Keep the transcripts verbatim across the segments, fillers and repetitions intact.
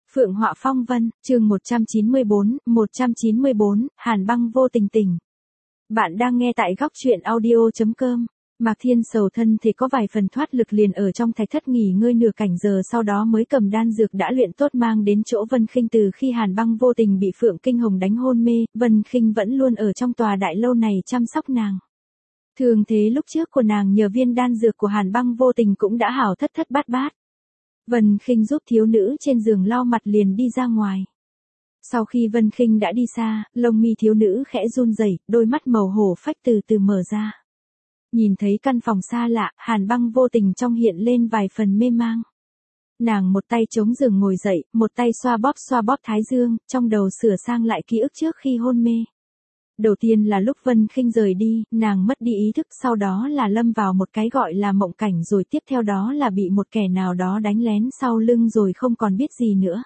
Phượng Họa Phong Vân, chương một trăm chín mươi bốn, một trăm chín mươi bốn, Hàn Băng vô tình tình. Bạn đang nghe tại góc truyện audio chấm com. Mạc Thiên Sầu thân thể có vài phần thoát lực liền ở trong thạch thất nghỉ ngơi nửa cảnh giờ, sau đó mới cầm đan dược đã luyện tốt mang đến chỗ Vân Khinh. Từ khi Hàn Băng vô tình bị Phượng Kinh Hồng đánh hôn mê, Vân Khinh vẫn luôn ở trong tòa đại lâu này chăm sóc nàng. Thường thế lúc trước của nàng nhờ viên đan dược của Hàn Băng vô tình cũng đã hảo thất thất bát bát. Vân Khinh giúp thiếu nữ trên giường lau mặt liền đi ra ngoài. Sau khi Vân Khinh đã đi xa, lông mi thiếu nữ khẽ run rẩy, đôi mắt màu hổ phách từ từ mở ra. Nhìn thấy căn phòng xa lạ, Hàn Băng vô tình trong hiện lên vài phần mê mang. Nàng một tay chống giường ngồi dậy, một tay xoa bóp xoa bóp thái dương, trong đầu sửa sang lại ký ức trước khi hôn mê. Đầu tiên là lúc Vân Khinh rời đi, nàng mất đi ý thức, sau đó là lâm vào một cái gọi là mộng cảnh, rồi tiếp theo đó là bị một kẻ nào đó đánh lén sau lưng rồi không còn biết gì nữa.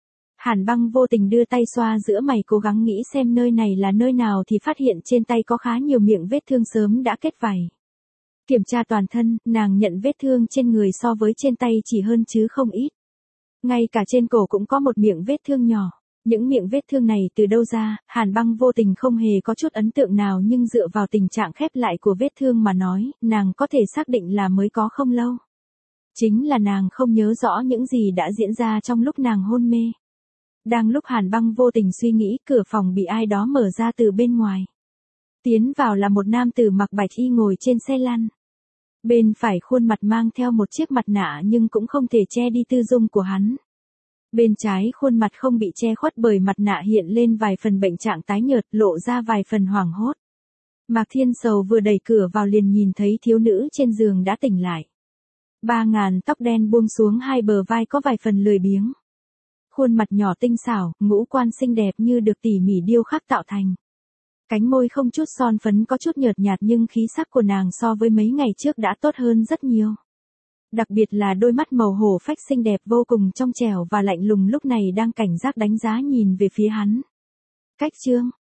Hàn Băng vô tình đưa tay xoa giữa mày cố gắng nghĩ xem nơi này là nơi nào thì phát hiện trên tay có khá nhiều miệng vết thương sớm đã kết vảy. Kiểm tra toàn thân, nàng nhận vết thương trên người so với trên tay chỉ hơn chứ không ít. Ngay cả trên cổ cũng có một miệng vết thương nhỏ. Những miệng vết thương này từ đâu ra, Hàn Băng vô tình không hề có chút ấn tượng nào, nhưng dựa vào tình trạng khép lại của vết thương mà nói, nàng có thể xác định là mới có không lâu. Chính là nàng không nhớ rõ những gì đã diễn ra trong lúc nàng hôn mê. Đang lúc Hàn Băng vô tình suy nghĩ, cửa phòng bị ai đó mở ra từ bên ngoài. Tiến vào là một nam tử mặc bạch y ngồi trên xe lăn. Bên phải khuôn mặt mang theo một chiếc mặt nạ nhưng cũng không thể che đi tư dung của hắn. Bên trái khuôn mặt không bị che khuất bởi mặt nạ hiện lên vài phần bệnh trạng tái nhợt, lộ ra vài phần hoảng hốt. Mạc Thiên Sầu vừa đẩy cửa vào liền nhìn thấy thiếu nữ trên giường đã tỉnh lại. Ba ngàn tóc đen buông xuống hai bờ vai có vài phần lười biếng. Khuôn mặt nhỏ tinh xảo, ngũ quan xinh đẹp như được tỉ mỉ điêu khắc tạo thành. Cánh môi không chút son phấn có chút nhợt nhạt nhưng khí sắc của nàng so với mấy ngày trước đã tốt hơn rất nhiều. Đặc biệt là đôi mắt màu hổ phách xinh đẹp vô cùng trong trẻo và lạnh lùng lúc này đang cảnh giác đánh giá nhìn về phía hắn. Cách chương,